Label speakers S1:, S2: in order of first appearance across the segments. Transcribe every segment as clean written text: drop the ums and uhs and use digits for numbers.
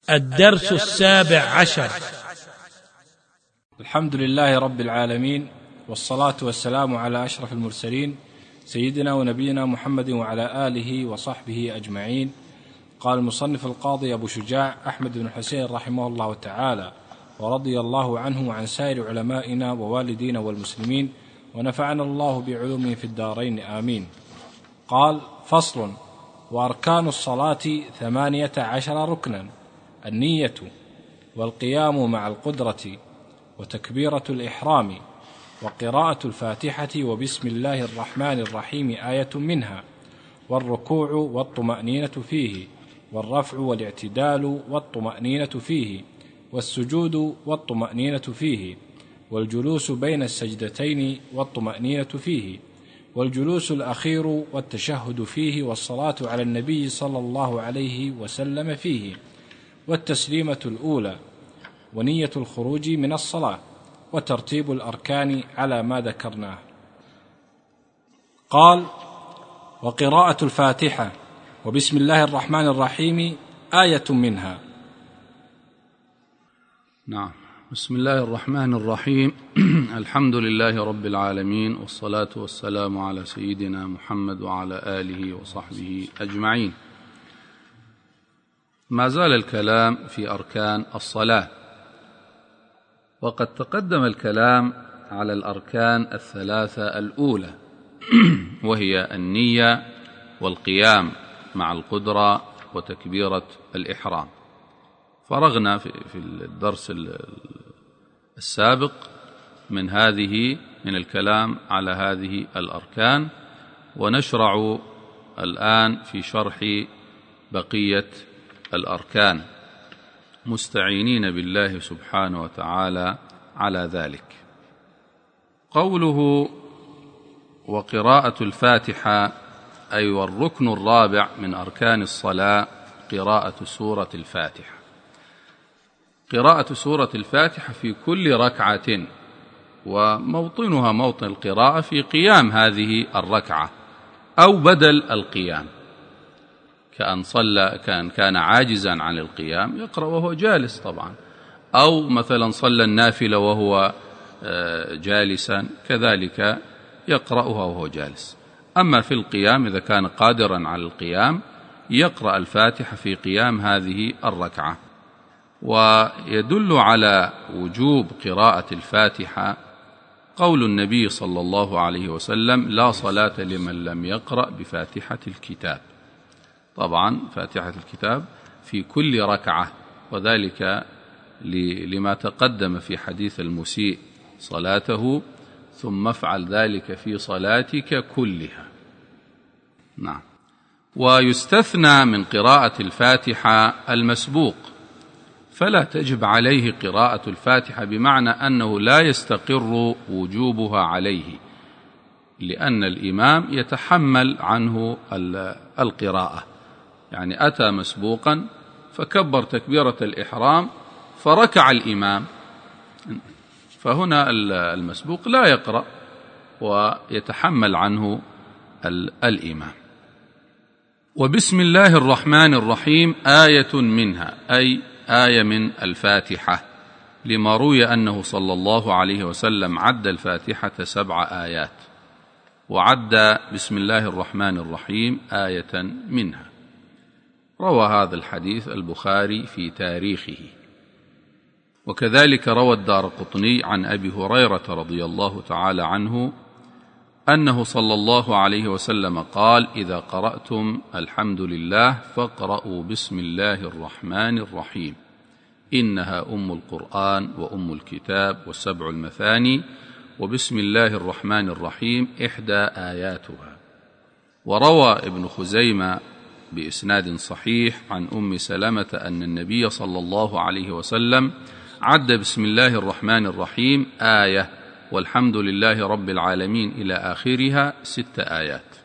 S1: الدرس 17.
S2: الحمد لله رب العالمين، والصلاة والسلام على أشرف المرسلين سيدنا ونبينا محمد وعلى آله وصحبه أجمعين. قال المصنف القاضي أبو شجاع أحمد بن حسين رحمه الله تعالى ورضي الله عنه وعن سائر علمائنا ووالدينا والمسلمين، ونفعنا الله بعلومه في الدارين آمين. قال: فصل: وأركان الصلاة 18 ركنا: النية، والقيام مع القدرة، وتكبيرة الإحرام، وقراءة الفاتحة وبسم الله الرحمن الرحيم آية منها، والركوع والطمأنينة فيه، والرفع والاعتدال والطمأنينة فيه، والسجود والطمأنينة فيه، والجلوس بين السجدتين والطمأنينة فيه، والجلوس الأخير والتشهد فيه، والصلاة على النبي صلى الله عليه وسلم فيه، والتسليمة الأولى، ونية الخروج من الصلاة، وترتيب الأركان على ما ذكرناه. قال: وقراءة الفاتحة وبسم الله الرحمن الرحيم آية منها.
S3: نعم. بسم الله الرحمن الرحيم. الحمد لله رب العالمين، والصلاة والسلام على سيدنا محمد وعلى آله وصحبه أجمعين. ما زال الكلام في أركان الصلاة، وقد تقدم الكلام على الأركان الثلاثة الأولى، وهي النية، والقيام مع القدرة، وتكبيرة الإحرام. فرغنا في الدرس السابق من الكلام على هذه الأركان، ونشرع الآن في شرح بقية الأركان، مستعينين بالله سبحانه وتعالى على ذلك. قوله: وقراءة الفاتحة، أي والركن الرابع من أركان الصلاة قراءة سورة الفاتحة. قراءة سورة الفاتحة في كل ركعة، وموطنها موطن القراءة في قيام هذه الركعة أو بدل القيام، كان عاجزا عن القيام يقرأ وهو جالس طبعا، أو مثلا صلى النافلة وهو جالسا كذلك يقرأها وهو جالس. أما في القيام إذا كان قادرا على القيام يقرأ الفاتحة في قيام هذه الركعة. ويدل على وجوب قراءة الفاتحة قول النبي صلى الله عليه وسلم: لا صلاة لمن لم يقرأ بفاتحة الكتاب. طبعا فاتحة الكتاب في كل ركعة، وذلك لما تقدم في حديث المسيء صلاته: ثم افعل ذلك في صلاتك كلها. نعم. ويستثنى من قراءة الفاتحة المسبوق، فلا تجب عليه قراءة الفاتحة، بمعنى أنه لا يستقر وجوبها عليه، لأن الإمام يتحمل عنه القراءة. يعني أتى مسبوقا فكبر تكبيرة الإحرام فركع الإمام، فهنا المسبوق لا يقرأ ويتحمل عنه الإمام. وبسم الله الرحمن الرحيم آية منها، أي آية من الفاتحة، لما روي أنه صلى الله عليه وسلم عد الفاتحة 7 آيات، وعد بسم الله الرحمن الرحيم آية منها. روى هذا الحديث البخاري في تاريخه، وكذلك روى الدارقطني عن أبي هريرة رضي الله تعالى عنه أنه صلى الله عليه وسلم قال: إذا قرأتم الحمد لله فاقرأوا بسم الله الرحمن الرحيم، إنها أم القرآن وأم الكتاب والسبع المثاني، وبسم الله الرحمن الرحيم 1 آياتها. وروى ابن خزيمة بإسناد صحيح عن أم سلمة أن النبي صلى الله عليه وسلم عد بسم الله الرحمن الرحيم آية، والحمد لله رب العالمين إلى آخرها 6 آيات.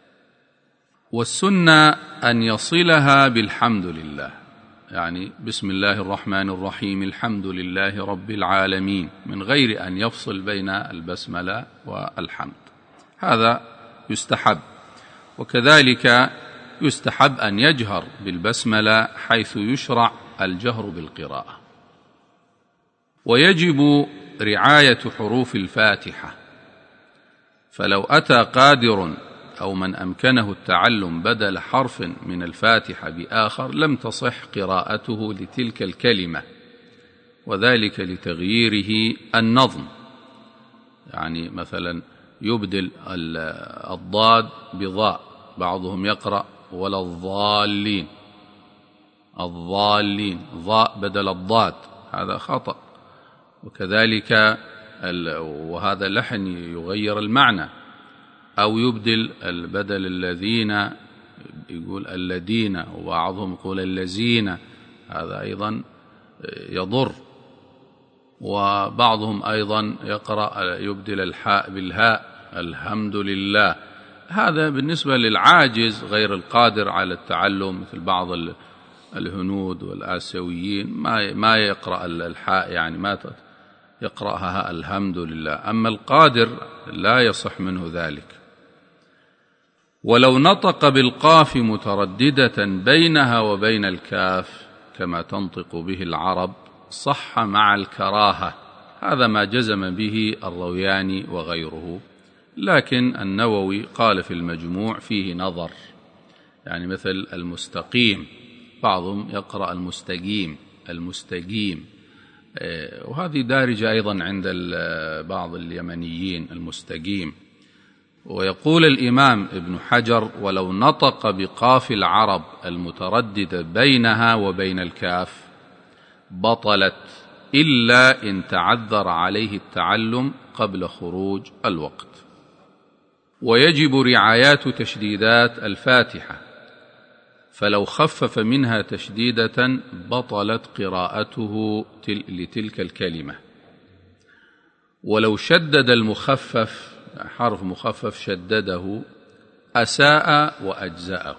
S3: والسنة أن يصلها بالحمد لله، يعني بسم الله الرحمن الرحيم الحمد لله رب العالمين، من غير أن يفصل بين البسملة والحمد. هذا يستحب. وكذلك يستحب أن يجهر بالبسملة، حيث يشرع الجهر بالقراءة. ويجب رعاية حروف الفاتحة، فلو أتى قادر أو من أمكنه التعلم بدل حرف من الفاتحة بآخر لم تصح قراءته لتلك الكلمة، وذلك لتغييره النظم. يعني مثلا يبدل الضاد بضاء، بعضهم يقرأ ولا الضالين، الضالين ضاء بدل الضاد، هذا خطأ. وكذلك وهذا لحن يغير المعنى. أو يبدل بدل الذين يقول الذين، وبعضهم يقول الذين، هذا أيضا يضر. وبعضهم أيضا يقرأ يبدل الحاء بالهاء، الحمد لله. هذا بالنسبة للعاجز غير القادر على التعلم، مثل بعض الهنود والآسيويين ما يقرأ الحاء، يعني ما يقرأها الحمد لله. أما القادر لا يصح منه ذلك. ولو نطق بالقاف مترددة بينها وبين الكاف كما تنطق به العرب صح مع الكراهة، هذا ما جزم به الروياني وغيره. لكن النووي قال في المجموع فيه نظر، يعني مثل المستقيم، بعضهم يقرأ المستقيم، المستقيم، وهذه دارجة أيضا عند بعض اليمنيين المستقيم. ويقول الإمام ابن حجر: ولو نطق بقاف العرب المترددة بينها وبين الكاف بطلت، إلا إن تعذر عليه التعلم قبل خروج الوقت. ويجب رعايات تشديدات الفاتحة، فلو خفف منها تشديدة بطلت قراءته لتلك الكلمة. ولو شدد المخفف، حرف مخفف شدده، أساء وأجزأه.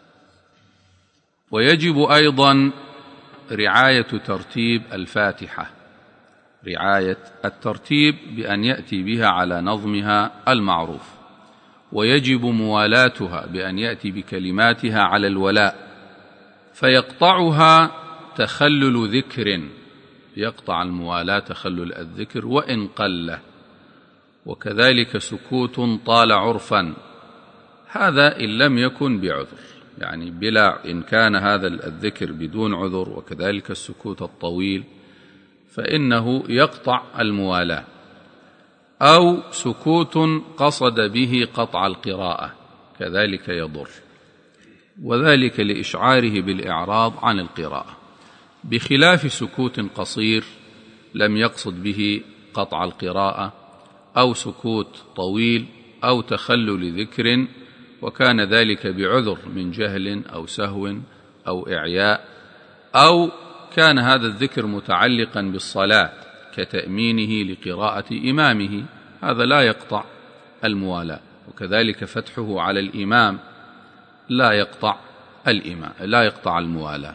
S3: ويجب أيضا رعاية ترتيب الفاتحة، رعاية الترتيب بأن يأتي بها على نظمها المعروف. ويجب موالاتها بأن يأتي بكلماتها على الولاء، فيقطعها تخلل ذكر، يقطع الموالاة تخلل الذكر وإن قل. وكذلك سكوت طال عرفا، هذا إن لم يكن بعذر، يعني بلا، إن كان هذا الذكر بدون عذر وكذلك السكوت الطويل فإنه يقطع الموالاة. أو سكوت قصد به قطع القراءة كذلك يضر، وذلك لإشعاره بالإعراض عن القراءة، بخلاف سكوت قصير لم يقصد به قطع القراءة، أو سكوت طويل، أو تخلل ذكر وكان ذلك بعذر من جهل أو سهو أو إعياء، أو كان هذا الذكر متعلقا بالصلاة كتأمينه لقراءة إمامه، هذا لا يقطع الموالاة. وكذلك فتحه على الإمام لا يقطع الموالاة.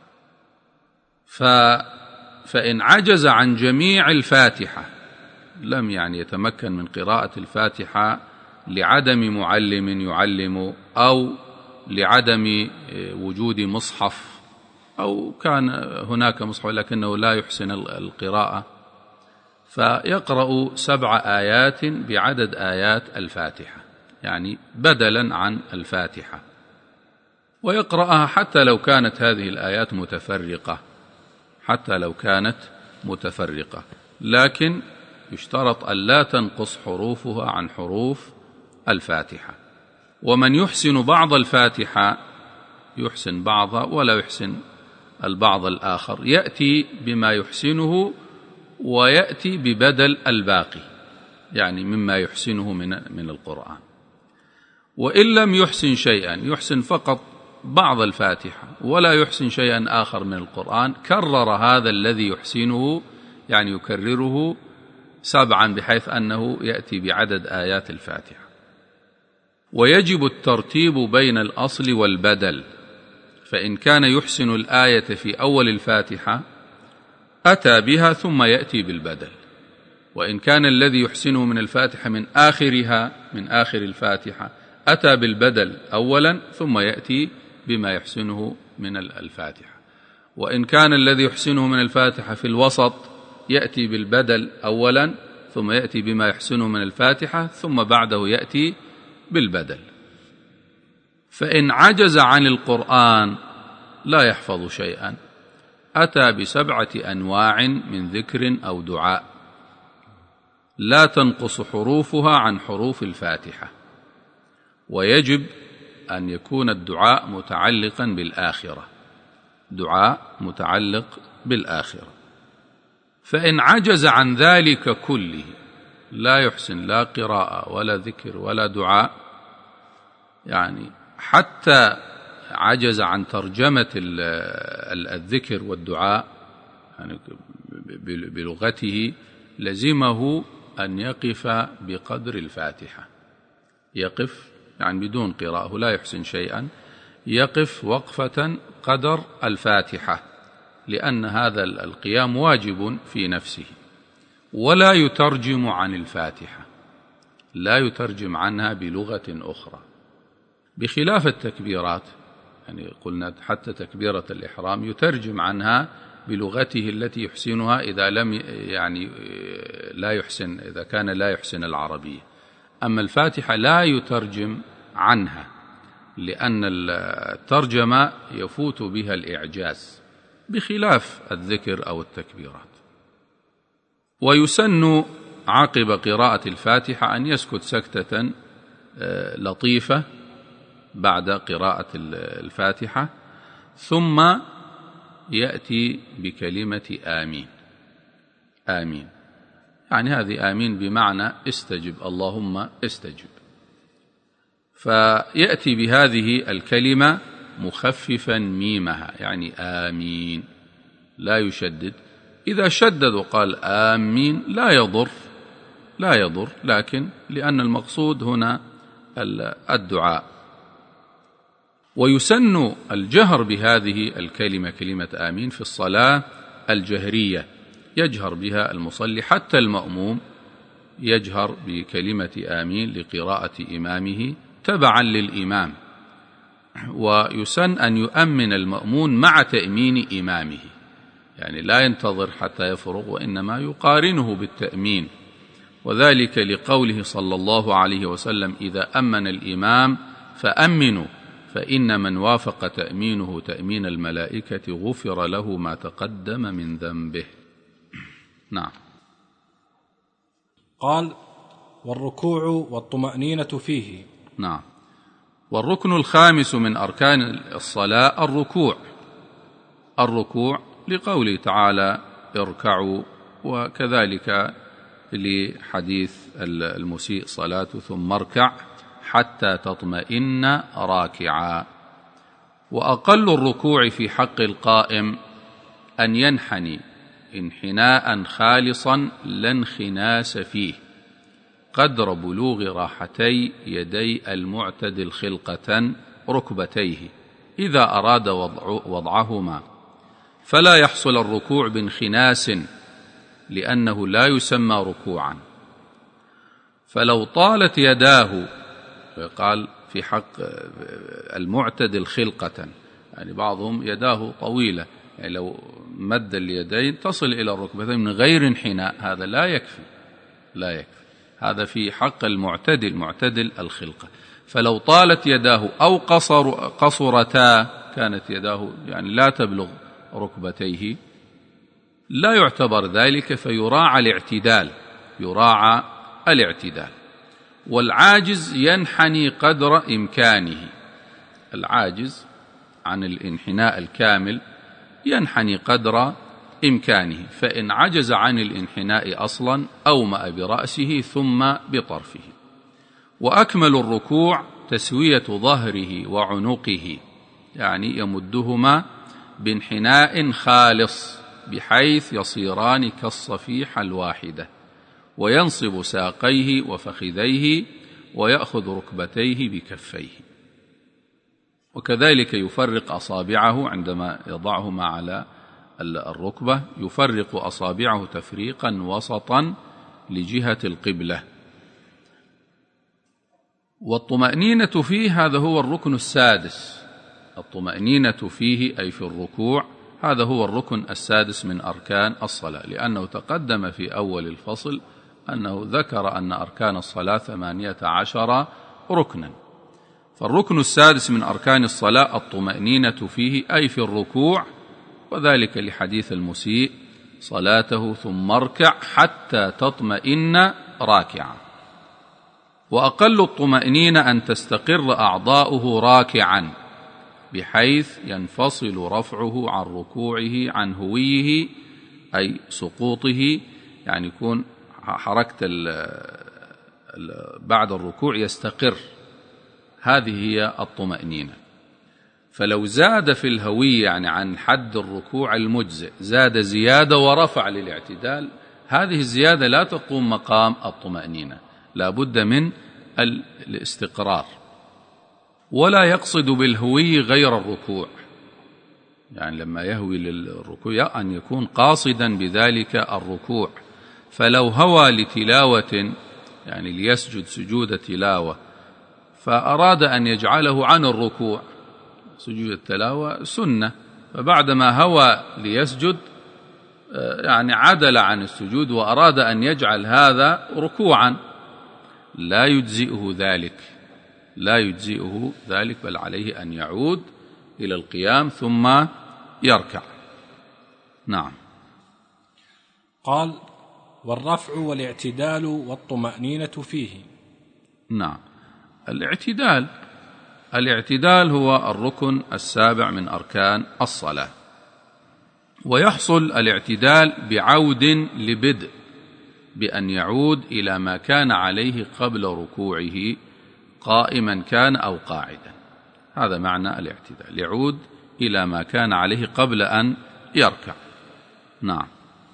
S3: فإن عجز عن جميع الفاتحة، لم يعني يتمكن من قراءة الفاتحة لعدم معلم يعلم، أو لعدم وجود مصحف، أو كان هناك مصحف لكنه لا يحسن القراءة، فيقرأ 7 آيات بعدد آيات الفاتحة، يعني بدلا عن الفاتحة، ويقرأها حتى لو كانت هذه الآيات متفرقة، لكن يشترط أن لا تنقص حروفها عن حروف الفاتحة. ومن يحسن بعض الفاتحة يحسن بعضها ولا يحسن البعض الآخر، يأتي بما يحسنه ويأتي ببدل الباقي، يعني مما يحسنه من القرآن. وإن لم يحسن شيئا، يحسن فقط بعض الفاتحة ولا يحسن شيئا آخر من القرآن، كرر هذا الذي يحسنه، يعني يكرره 7 بحيث أنه يأتي بعدد آيات الفاتحة. ويجب الترتيب بين الأصل والبدل، فإن كان يحسن الآية في أول الفاتحة أتى بها ثم يأتي بالبدل، وإن كان الذي يحسنه من الفاتحة من آخر الفاتحة أتى بالبدل أولا ثم يأتي بما يحسنه من الفاتحة. وإن كان الذي يحسنه من الفاتحة في الوسط يأتي بالبدل أولا، ثم يأتي بما يحسنه من الفاتحة، ثم بعده يأتي بالبدل. فإن عجز عن القرآن لا يحفظ شيئا، أتى ب7 أنواع من ذكر أو دعاء لا تنقص حروفها عن حروف الفاتحة، ويجب أن يكون الدعاء متعلقا بالآخرة، دعاء متعلق بالآخرة. فإن عجز عن ذلك كله، لا يحسن لا قراءة ولا ذكر ولا دعاء، يعني حتى عجز عن ترجمة الذكر والدعاء يعني بلغته، لزمه أن يقف بقدر الفاتحة، يقف يعني بدون قراءة، لا يحسن شيئا، يقف وقفة قدر الفاتحة، لأن هذا القيام واجب في نفسه، ولا يترجم عن الفاتحة، لا يترجم عنها بلغة أخرى، بخلاف التكبيرات. يعني قلنا حتى تكبيرة الإحرام يترجم عنها بلغته التي يحسنها إذا لم يعني لا يحسن، إذا كان لا يحسن العربية. أما الفاتحة لا يترجم عنها، لأن الترجمة يفوت بها الإعجاز، بخلاف الذكر أو التكبيرات. ويسن عقب قراءة الفاتحة أن يسكت سكتة لطيفة بعد قراءة الفاتحة، ثم يأتي بكلمة آمين. آمين يعني هذه آمين بمعنى استجب، اللهم استجب. فيأتي بهذه الكلمة مخففا ميمها، يعني آمين، لا يشدد. إذا شدد وقال آمين لا يضر، لكن لأن المقصود هنا الدعاء. ويسن الجهر بهذه الكلمة، كلمة آمين، في الصلاة الجهرية، يجهر بها المصلي، حتى المأموم يجهر بكلمة آمين لقراءة إمامه تبعا للإمام. ويسن أن يؤمن المأمون مع تأمين إمامه، يعني لا ينتظر حتى يفرغ، وإنما يقارنه بالتأمين، وذلك لقوله صلى الله عليه وسلم: إذا أمن الإمام فأمنوا، فإن من وافق تأمينه تأمين الملائكة غفر له ما تقدم من ذنبه. نعم.
S2: قال: والركوع والطمأنينة فيه.
S3: نعم. والركن الخامس من أركان الصلاة الركوع لقوله تعالى: اركعوا، وكذلك لحديث المسيء صلاته: ثم اركع حتى تطمئن راكعا. وأقل الركوع في حق القائم أن ينحني انحناء خالصا لا انخناس فيه، قدر بلوغ راحتي يدي المعتدل خلقة ركبتيه إذا أراد وضعهما، فلا يحصل الركوع بانخناس، لأنه لا يسمى ركوعا. فلو طالت يداه، قال في حق المعتدل خلقة، يعني بعضهم يداه طويلة، يعني لو مد اليدين تصل إلى الركبتين من غير انحناء، هذا لا يكفي. هذا في حق المعتدل، معتدل الخلقة. فلو طالت يداه أو قصرتا، كانت يداه يعني لا تبلغ ركبتيه، لا يعتبر ذلك، فيراعى الاعتدال. والعاجز ينحني قدر إمكانه، العاجز عن الانحناء الكامل ينحني قدر إمكانه، فإن عجز عن الانحناء أصلا أومأ برأسه ثم بطرفه. وأكمل الركوع تسوية ظهره وعنقه، يعني يمدهما بانحناء خالص بحيث يصيران كالصفيحة الواحدة، وينصب ساقيه وفخذيه، ويأخذ ركبتيه بكفيه. وكذلك يفرق أصابعه عندما يضعهما على الركبة، يفرق أصابعه تفريقا وسطا لجهة القبلة. والطمأنينة فيه، هذا هو الركن السادس. الطمأنينة فيه أي في الركوع، هذا هو الركن السادس من أركان الصلاة، لأنه تقدم في أول الفصل أنه ذكر أن أركان الصلاة 18 ركنا. فالركن السادس من أركان الصلاة الطمأنينة فيه، أي في الركوع، وذلك لحديث المسيء صلاته ثم اركع حتى تطمئن راكعا. وأقل الطمأنينة أن تستقر أعضاؤه راكعا، بحيث ينفصل رفعه عن ركوعه عن هويه أي سقوطه، يعني يكون حركة بعد الركوع يستقر، هذه هي الطمأنينة. فلو زاد في الهوية يعني عن حد الركوع المجزئ، زاد زيادة ورفع للاعتدال، هذه الزيادة لا تقوم مقام الطمأنينة، لا بد من الاستقرار. ولا يقصد بالهوي غير الركوع، يعني لما يهوي للركوع أن يكون قاصدا بذلك الركوع. فلو هوى لتلاوة، يعني ليسجد سجود تلاوة، فأراد أن يجعله عن الركوع، سجود التلاوة سنة، فبعدما هوى ليسجد يعني عدل عن السجود وأراد أن يجعل هذا ركوعا، لا يجزئه ذلك، بل عليه أن يعود إلى القيام ثم يركع. نعم.
S2: قال: والرفع والاعتدال والطمأنينة فيه.
S3: نعم. الاعتدال هو الركن السابع من أركان الصلاة، ويحصل الاعتدال بعود لبدء، بأن يعود إلى ما كان عليه قبل ركوعه، قائما كان أو قاعدا. هذا معنى الاعتدال، يعود إلى ما كان عليه قبل أن يركع. نعم.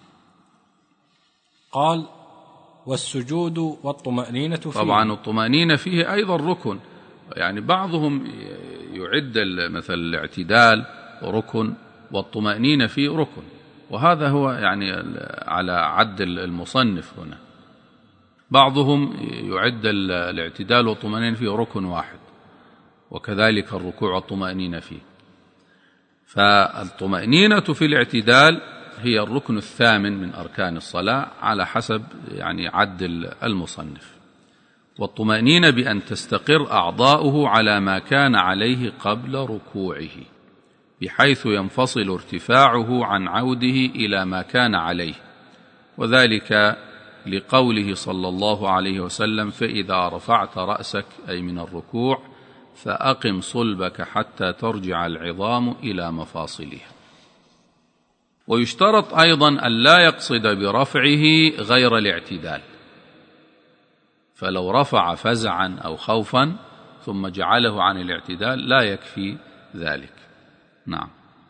S2: قال: والسجود والطمأنينة فيه.
S3: طبعا الطمأنينة فيه أيضا ركن، يعني بعضهم يعد مثل الاعتدال ركن والطمأنينة فيه ركن، وهذا هو يعني على عد المصنف هنا. بعضهم يعد الاعتدال والطمأنينة فيه ركن واحد، وكذلك الركوع والطمأنينة فيه. فالطمأنينة في الاعتدال هي الركن الثامن من أركان الصلاة على حسب يعني عد المصنف. والطمأنينة بأن تستقر أعضاؤه على ما كان عليه قبل ركوعه، بحيث ينفصل ارتفاعه عن عوده إلى ما كان عليه، وذلك لقوله صلى الله عليه وسلم: فإذا رفعت رأسك أي من الركوع فأقم صلبك حتى ترجع العظام إلى مفاصلها. ويشترط أيضا أن لا يقصد برفعه غير الاعتدال، فلو رفع فزعا أو خوفا ثم جعله عن الاعتدال لا يكفي ذلك. نعم.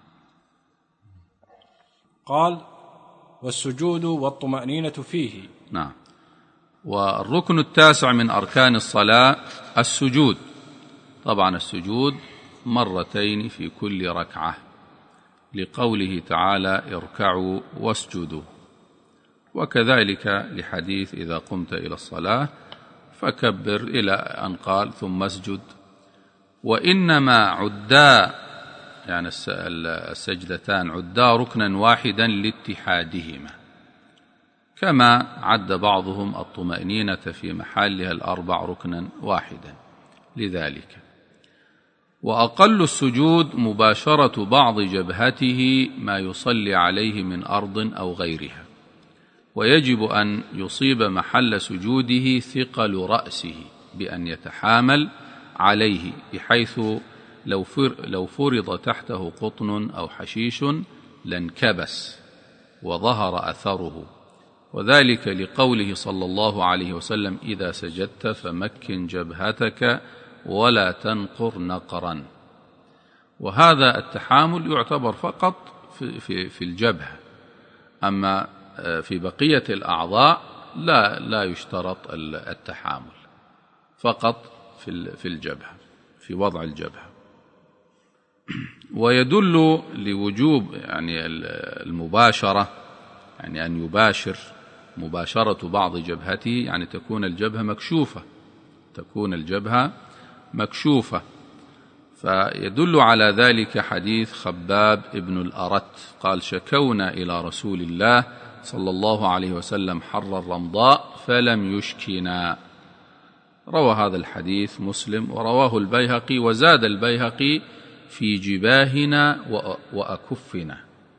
S2: قال: والسجود والطمأنينة فيه.
S3: نعم. والركن التاسع من أركان الصلاة السجود. طبعا السجود مرتين في كل ركعة، لقوله تعالى: اركعوا واسجدوا، وكذلك لحديث: إذا قمت إلى الصلاة فكبر، إلى أن قال: ثم اسجد. وإنما عدا يعني السجدتان عدا ركنا واحدا لاتحادهما، كما عد بعضهم الطمأنينة في محلها الأربع ركنا واحدا لذلك. وأقل السجود مباشرة بعض جبهته ما يصلي عليه من أرض أو غيرها، ويجب أن يصيب محل سجوده ثقل رأسه بأن يتحامل عليه، بحيث لو فرض تحته قطن أو حشيش لانكبس وظهر أثره، وذلك لقوله صلى الله عليه وسلم: إذا سجدت فمكن جبهتك ولا تنقر نقرا. وهذا التحامل يعتبر فقط في الجبهة، أما في بقية الأعضاء لا يشترط التحامل، فقط في الجبهة، في وضع الجبهة. ويدل لوجوب يعني المباشرة، يعني أن يباشر مباشرة بعض جبهته، يعني تكون الجبهة مكشوفة. فيدل على ذلك حديث خباب بن الأرت قال: شكونا إلى رسول الله صلى الله عليه وسلم حر الرمضاء فلم يشكنا. روى هذا الحديث مسلم ورواه البيهقي، وزاد البيهقي: في جباهنا وأكفنا.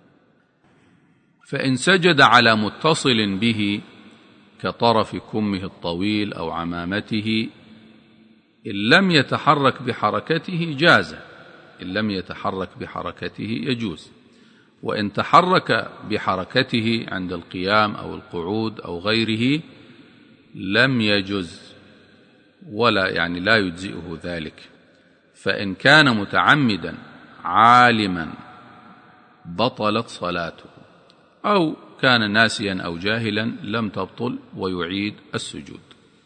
S3: فإن سجد على متصل به كطرف كمه الطويل أو عمامته إن لم يتحرك بحركته جاز، إن لم يتحرك بحركته يجوز. وإن تحرك بحركته عند القيام أو القعود أو غيره لم يجز، ولا يعني لا يجزئه ذلك. فإن كان متعمدا عالما بطلت صلاته، أو كان ناسيا أو جاهلا لم تبطل ويعيد السجود.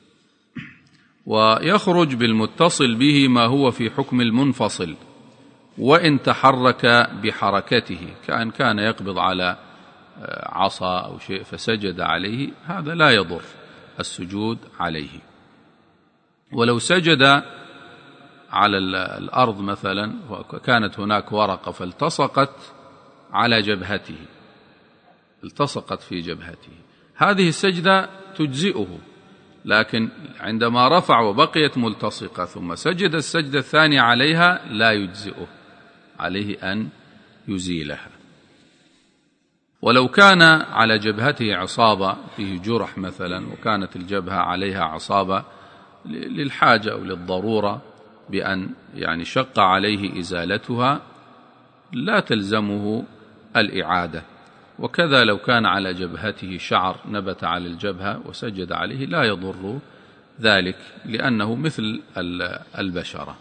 S3: ويخرج بالمتصل به ما هو في حكم المنفصل وإن تحرك بحركته، كأن كان يقبض على عصا أو شيء فسجد عليه، هذا لا يضر السجود عليه. ولو سجد على الأرض مثلا وكانت هناك ورقة فالتصقت على جبهته، التصقت في جبهته، هذه السجدة تجزئه. لكن عندما رفع وبقيت ملتصقة ثم سجد السجدة الثانية عليها لا يجزئه، عليه أن يزيلها. ولو كان على جبهته عصابة فيه جرح مثلا وكانت الجبهة عليها عصابة للحاجة أو للضرورة بأن يعني شق عليه إزالتها لا تلزمه الإعادة. وكذا لو كان على جبهته شعر نبت على الجبهة وسجد عليه لا يضر ذلك لأنه مثل البشرة.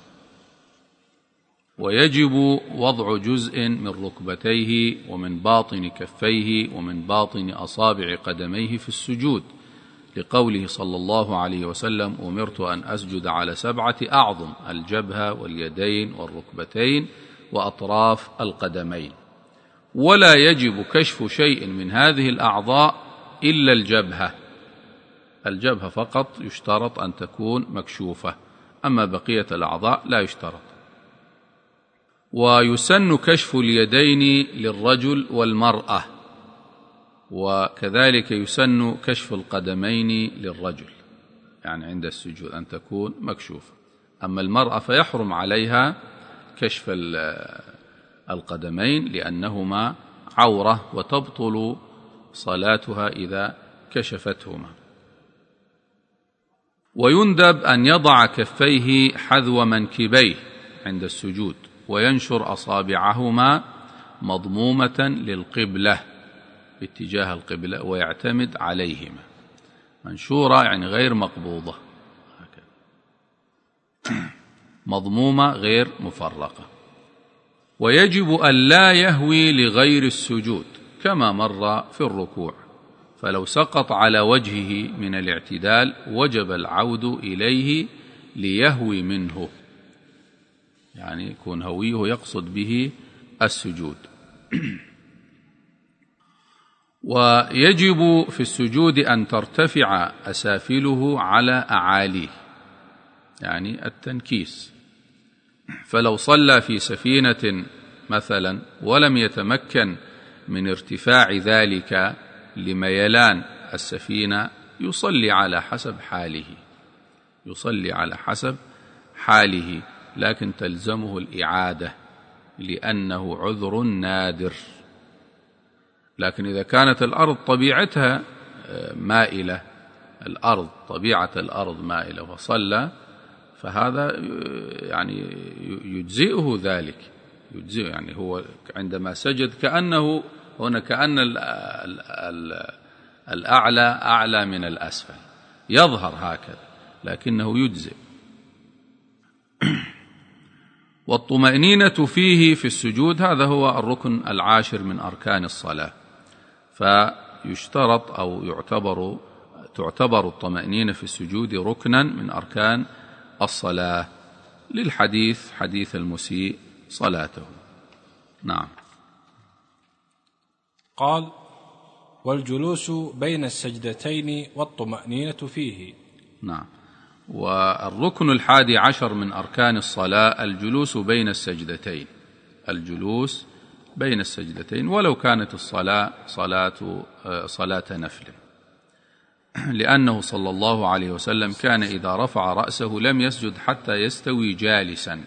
S3: ويجب وضع جزء من ركبتيه ومن باطن كفيه ومن باطن أصابع قدميه في السجود، لقوله صلى الله عليه وسلم: أمرت أن أسجد على 7 أعظم: الجبهة واليدين والركبتين وأطراف القدمين. ولا يجب كشف شيء من هذه الأعضاء إلا الجبهة، الجبهة فقط يشترط أن تكون مكشوفة، أما بقية الأعضاء لا يشترط. ويسن كشف اليدين للرجل والمرأة، وكذلك يسن كشف القدمين للرجل، يعني عند السجود أن تكون مكشوفة. أما المرأة فيحرم عليها كشف القدمين لأنهما عورة وتبطل صلاتها إذا كشفتهما. ويندب أن يضع كفيه حذو منكبيه عند السجود وينشر أصابعهما مضمومة للقبلة باتجاه القبلة ويعتمد عليهما، منشورة يعني غير مقبوضة، مضمومة غير مفرقة. ويجب أن لا يهوي لغير السجود كما مر في الركوع، فلو سقط على وجهه من الاعتدال وجب العود إليه ليهوي منه، يعني يكون هويه يقصد به السجود. ويجب في السجود أن ترتفع أسافله على أعاليه، يعني التنكيس. فلو صلى في سفينة مثلا ولم يتمكن من ارتفاع ذلك لميلان السفينة يصلي على حسب حاله، يصلي على حسب حاله، لكن تلزمه الإعادة لأنه عذر نادر. لكن إذا كانت الأرض طبيعتها مائلة، الأرض طبيعة الأرض مائلة وصلى، فهذا يعني يجزئه ذلك، يجزئه. يعني هو عندما سجد كأنه هنا كأن الأعلى أعلى من الأسفل، يظهر هكذا لكنه يجزئ. والطمأنينة فيه في السجود هذا هو الركن العاشر من أركان الصلاة، فيشترط أو تعتبر الطمأنينة في السجود ركنا من أركان الصلاة للحديث حديث المسيء صلاته. نعم.
S2: قال: والجلوس بين السجدتين والطمأنينة فيه.
S3: نعم. والركن 11 من أركان الصلاة الجلوس بين السجدتين، الجلوس بين السجدتين ولو كانت الصلاة صلاة نفل، لأنه صلى الله عليه وسلم كان إذا رفع رأسه لم يسجد حتى يستوي جالسا.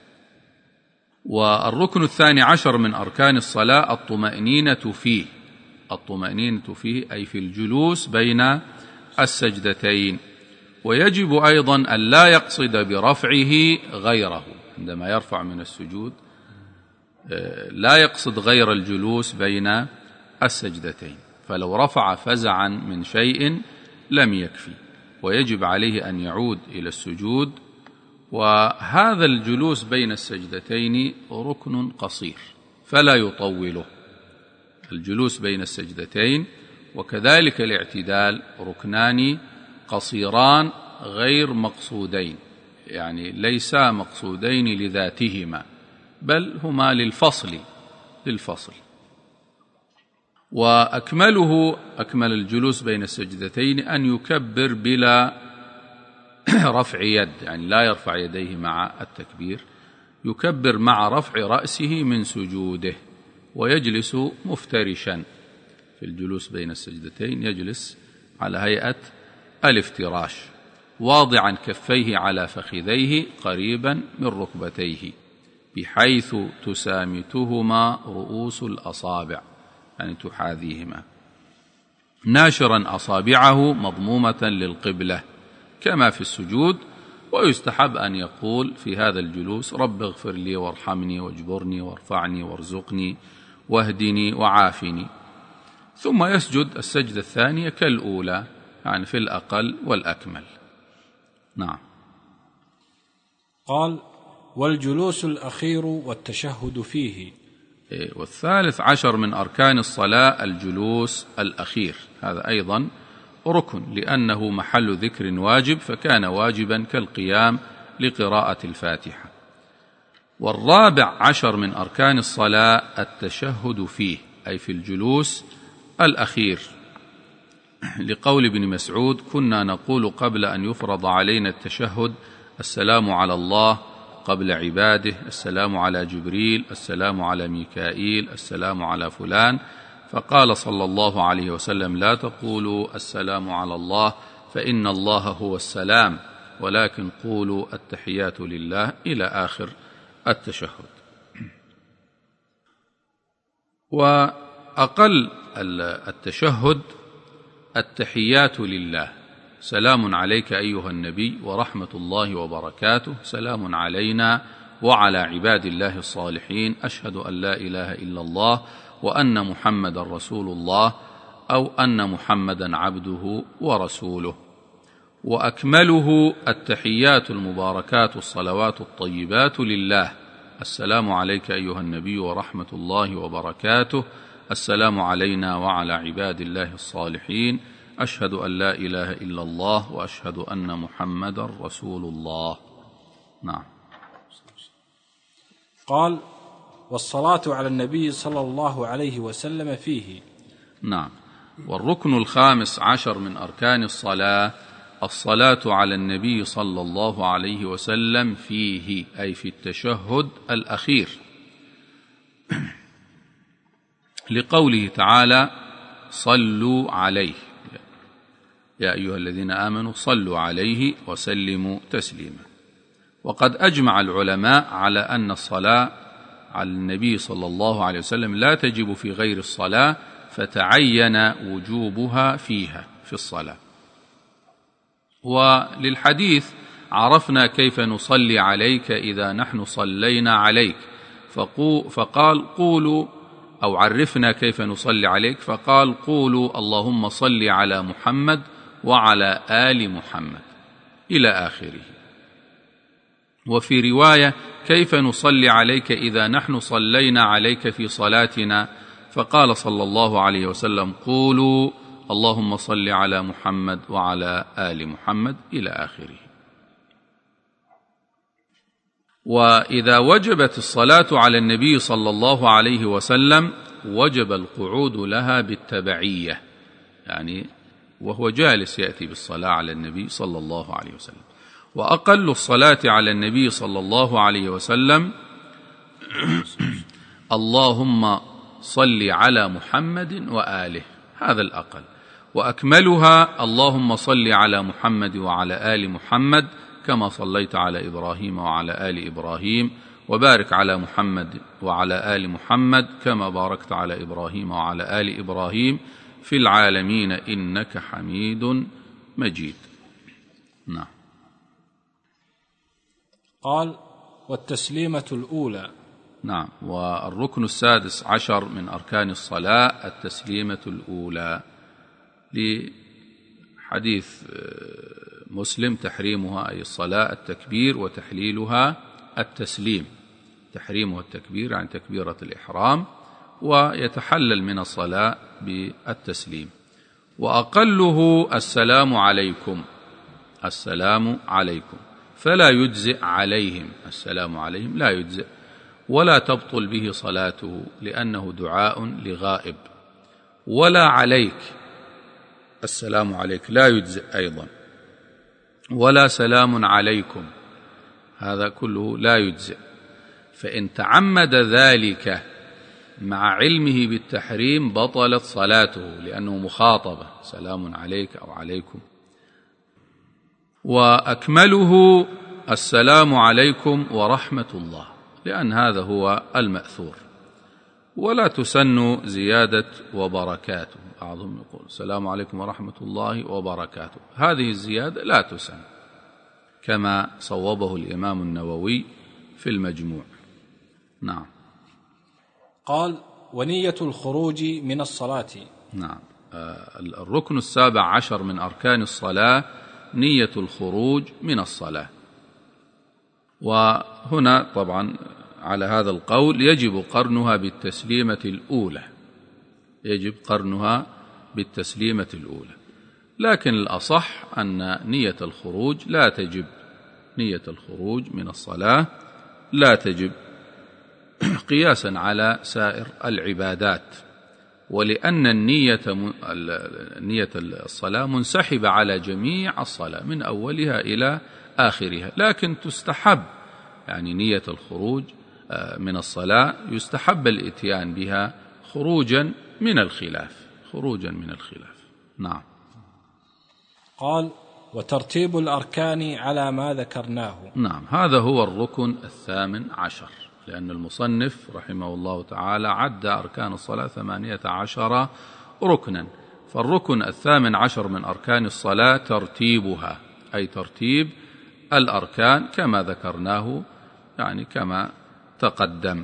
S3: والركن 12 من أركان الصلاة الطمأنينة فيه، الطمأنينة فيه أي في الجلوس بين السجدتين. ويجب أيضا أن لا يقصد برفعه غيره، عندما يرفع من السجود لا يقصد غير الجلوس بين السجدتين، فلو رفع فزعا من شيء لم يكفي، ويجب عليه أن يعود إلى السجود. وهذا الجلوس بين السجدتين ركن قصير فلا يطوله، الجلوس بين السجدتين وكذلك الاعتدال ركنان قصيران غير مقصودين، يعني ليسا مقصودين لذاتهما بل هما للفصل. وأكمله، أكمل الجلوس بين السجدتين أن يكبر بلا رفع يد، يعني لا يرفع يديه مع التكبير، يكبر مع رفع رأسه من سجوده، ويجلس مفترشا في الجلوس بين السجدتين، يجلس على هيئة الافتراش واضعا كفيه على فخذيه قريبا من ركبتيه بحيث تسامتهما رؤوس الأصابع، يعني تحاذيهما، ناشرا أصابعه مضمومة للقبلة كما في السجود. ويستحب أن يقول في هذا الجلوس: رب اغفر لي وارحمني واجبرني وارفعني وارزقني واهدني وعافني، ثم يسجد السجدة الثانية كالأولى، يعني في الأقل والأكمل. نعم.
S2: قال: والجلوس الأخير والتشهد فيه.
S3: والثالث عشر من أركان الصلاة الجلوس الأخير، هذا أيضا ركن لأنه محل ذكر واجب، فكان واجبا كالقيام لقراءة الفاتحة. والرابع عشر من أركان الصلاة التشهد فيه، أي في الجلوس الأخير، لقول ابن مسعود: كنا نقول قبل أن يفرض علينا التشهد: السلام على الله، قبل عباده: السلام على جبريل، السلام على ميكائيل، السلام على فلان. فقال صلى الله عليه وسلم: لا تقولوا السلام على الله فإن الله هو السلام، ولكن قولوا التحيات لله، إلى آخر التشهد. وأقل التشهد التحيات لله: سلام عليك أيها النبي ورحمة الله وبركاته، سلام علينا وعلى عباد الله الصالحين، أشهد أن لا إله إلا الله وأن محمدا رسول الله، أو أن محمدا عبده ورسوله. وأكمله التحيات المباركات الصلوات الطيبات لله: السلام عليك أيها النبي ورحمة الله وبركاته، السلام علينا وعلى عباد الله الصالحين، أشهد أن لا إله إلا الله وأشهد أن محمدا رسول الله. نعم.
S2: قال: والصلاة على النبي صلى الله عليه وسلم فيه.
S3: نعم. والركن الخامس عشر من أركان الصلاة الصلاة على النبي صلى الله عليه وسلم فيه، أي في التشهد الأخير، لقوله تعالى: صلوا عليه يا أيها الذين آمنوا صلوا عليه وسلموا تسليما. وقد أجمع العلماء على أن الصلاة على النبي صلى الله عليه وسلم لا تجب في غير الصلاة، فتعين وجوبها فيها في الصلاة. وللحديث: عرفنا كيف نصلي عليك إذا نحن صلينا عليك، فقال: قولوا، أو عرفنا كيف نصلي عليك، فقال: قولوا اللهم صل على محمد وعلى آل محمد، إلى آخره. وفي رواية: كيف نصلي عليك إذا نحن صلينا عليك في صلاتنا، فقال صلى الله عليه وسلم: قولوا اللهم صل على محمد وعلى آل محمد، إلى آخره. وإذا وجبت الصلاة على النبي صلى الله عليه وسلم وجب القعود لها بالتبعية، يعني وهو جالس يأتي بالصلاة على النبي صلى الله عليه وسلم. وأقل الصلاة على النبي صلى الله عليه وسلم اللهم صل على محمد وآله، هذا الأقل. وأكملها اللهم صل على محمد وعلى آل محمد كما صليت على إبراهيم وعلى آل إبراهيم، وبارك على محمد وعلى آل محمد كما باركت على إبراهيم وعلى آل إبراهيم في العالمين إنك حميد مجيد. نعم.
S2: قال: والتسليمة الأولى.
S3: نعم. والركن السادس عشر من أركان الصلاة التسليمة الأولى، لحديث مسلم تحريمها أي الصلاة التكبير وتحليلها التسليم. تحريمها التكبير عن تكبيرة الإحرام، ويتحلل من الصلاة بالتسليم. وأقله السلام عليكم، السلام عليكم، فلا يجزئ عليهم، السلام عليهم لا يجزئ ولا تبطل به صلاته لأنه دعاء لغائب. ولا عليك، السلام عليك لا يجزئ أيضا، ولا سلام عليكم، هذا كله لا يجزئ. فإن تعمد ذلك مع علمه بالتحريم بطلت صلاته لأنه مخاطبة، سلام عليك أو عليكم. وأكمله السلام عليكم ورحمة الله، لأن هذا هو المأثور. ولا تسن زيادة وبركاته، بعضهم يقول السلام عليكم ورحمة الله وبركاته، هذه الزيادة لا تسن كما صوبه الإمام النووي في المجموع. نعم.
S2: قال: ونية الخروج من الصلاة.
S3: نعم. الركن السابع عشر من أركان الصلاة نية الخروج من الصلاة. وهنا طبعا على هذا القول يجب قرنها بالتسليمة الأولى، يجب قرنها بالتسليمة الأولى، لكن الأصح أن نية الخروج لا تجب، نية الخروج من الصلاة لا تجب قياسا على سائر العبادات، ولأن نية الصلاة منسحبة على جميع الصلاة من أولها إلى آخرها، لكن تستحب يعني نية الخروج من الصلاة يستحب الإتيان بها خروجا من الخلاف، خروجا من الخلاف. نعم.
S2: قال: وترتيب الأركان على ما ذكرناه.
S3: نعم. هذا هو الركن الثامن عشر، لأن المصنف رحمه الله تعالى عد أركان الصلاة 18 ركنا، فالركن الثامن عشر من أركان الصلاة ترتيبها، أي ترتيب الأركان كما ذكرناه، يعني كما تقدم.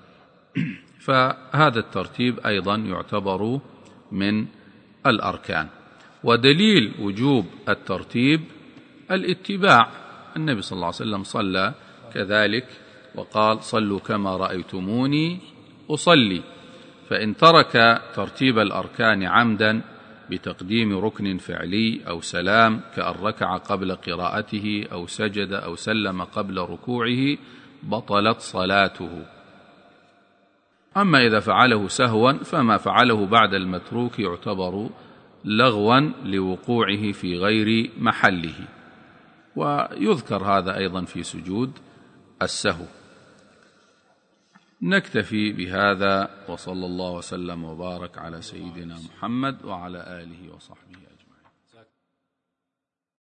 S3: فهذا الترتيب أيضا يعتبر من الأركان. ودليل وجوب الترتيب الاتباع، النبي صلى الله عليه وسلم صلى كذلك وقال: صلوا كما رأيتموني أصلي. فإن ترك ترتيب الأركان عمدا بتقديم ركن فعلي أو سلام، كأن ركع قبل قراءته أو سجد أو سلم قبل ركوعه، بطلت صلاته. أما إذا فعله سهوا فما فعله بعد المتروك يعتبر لغوا لوقوعه في غير محله، ويذكر هذا أيضا في سجود السهو. نكتفي بهذا، وصلى الله وسلم وبارك على سيدنا محمد وعلى آله وصحبه.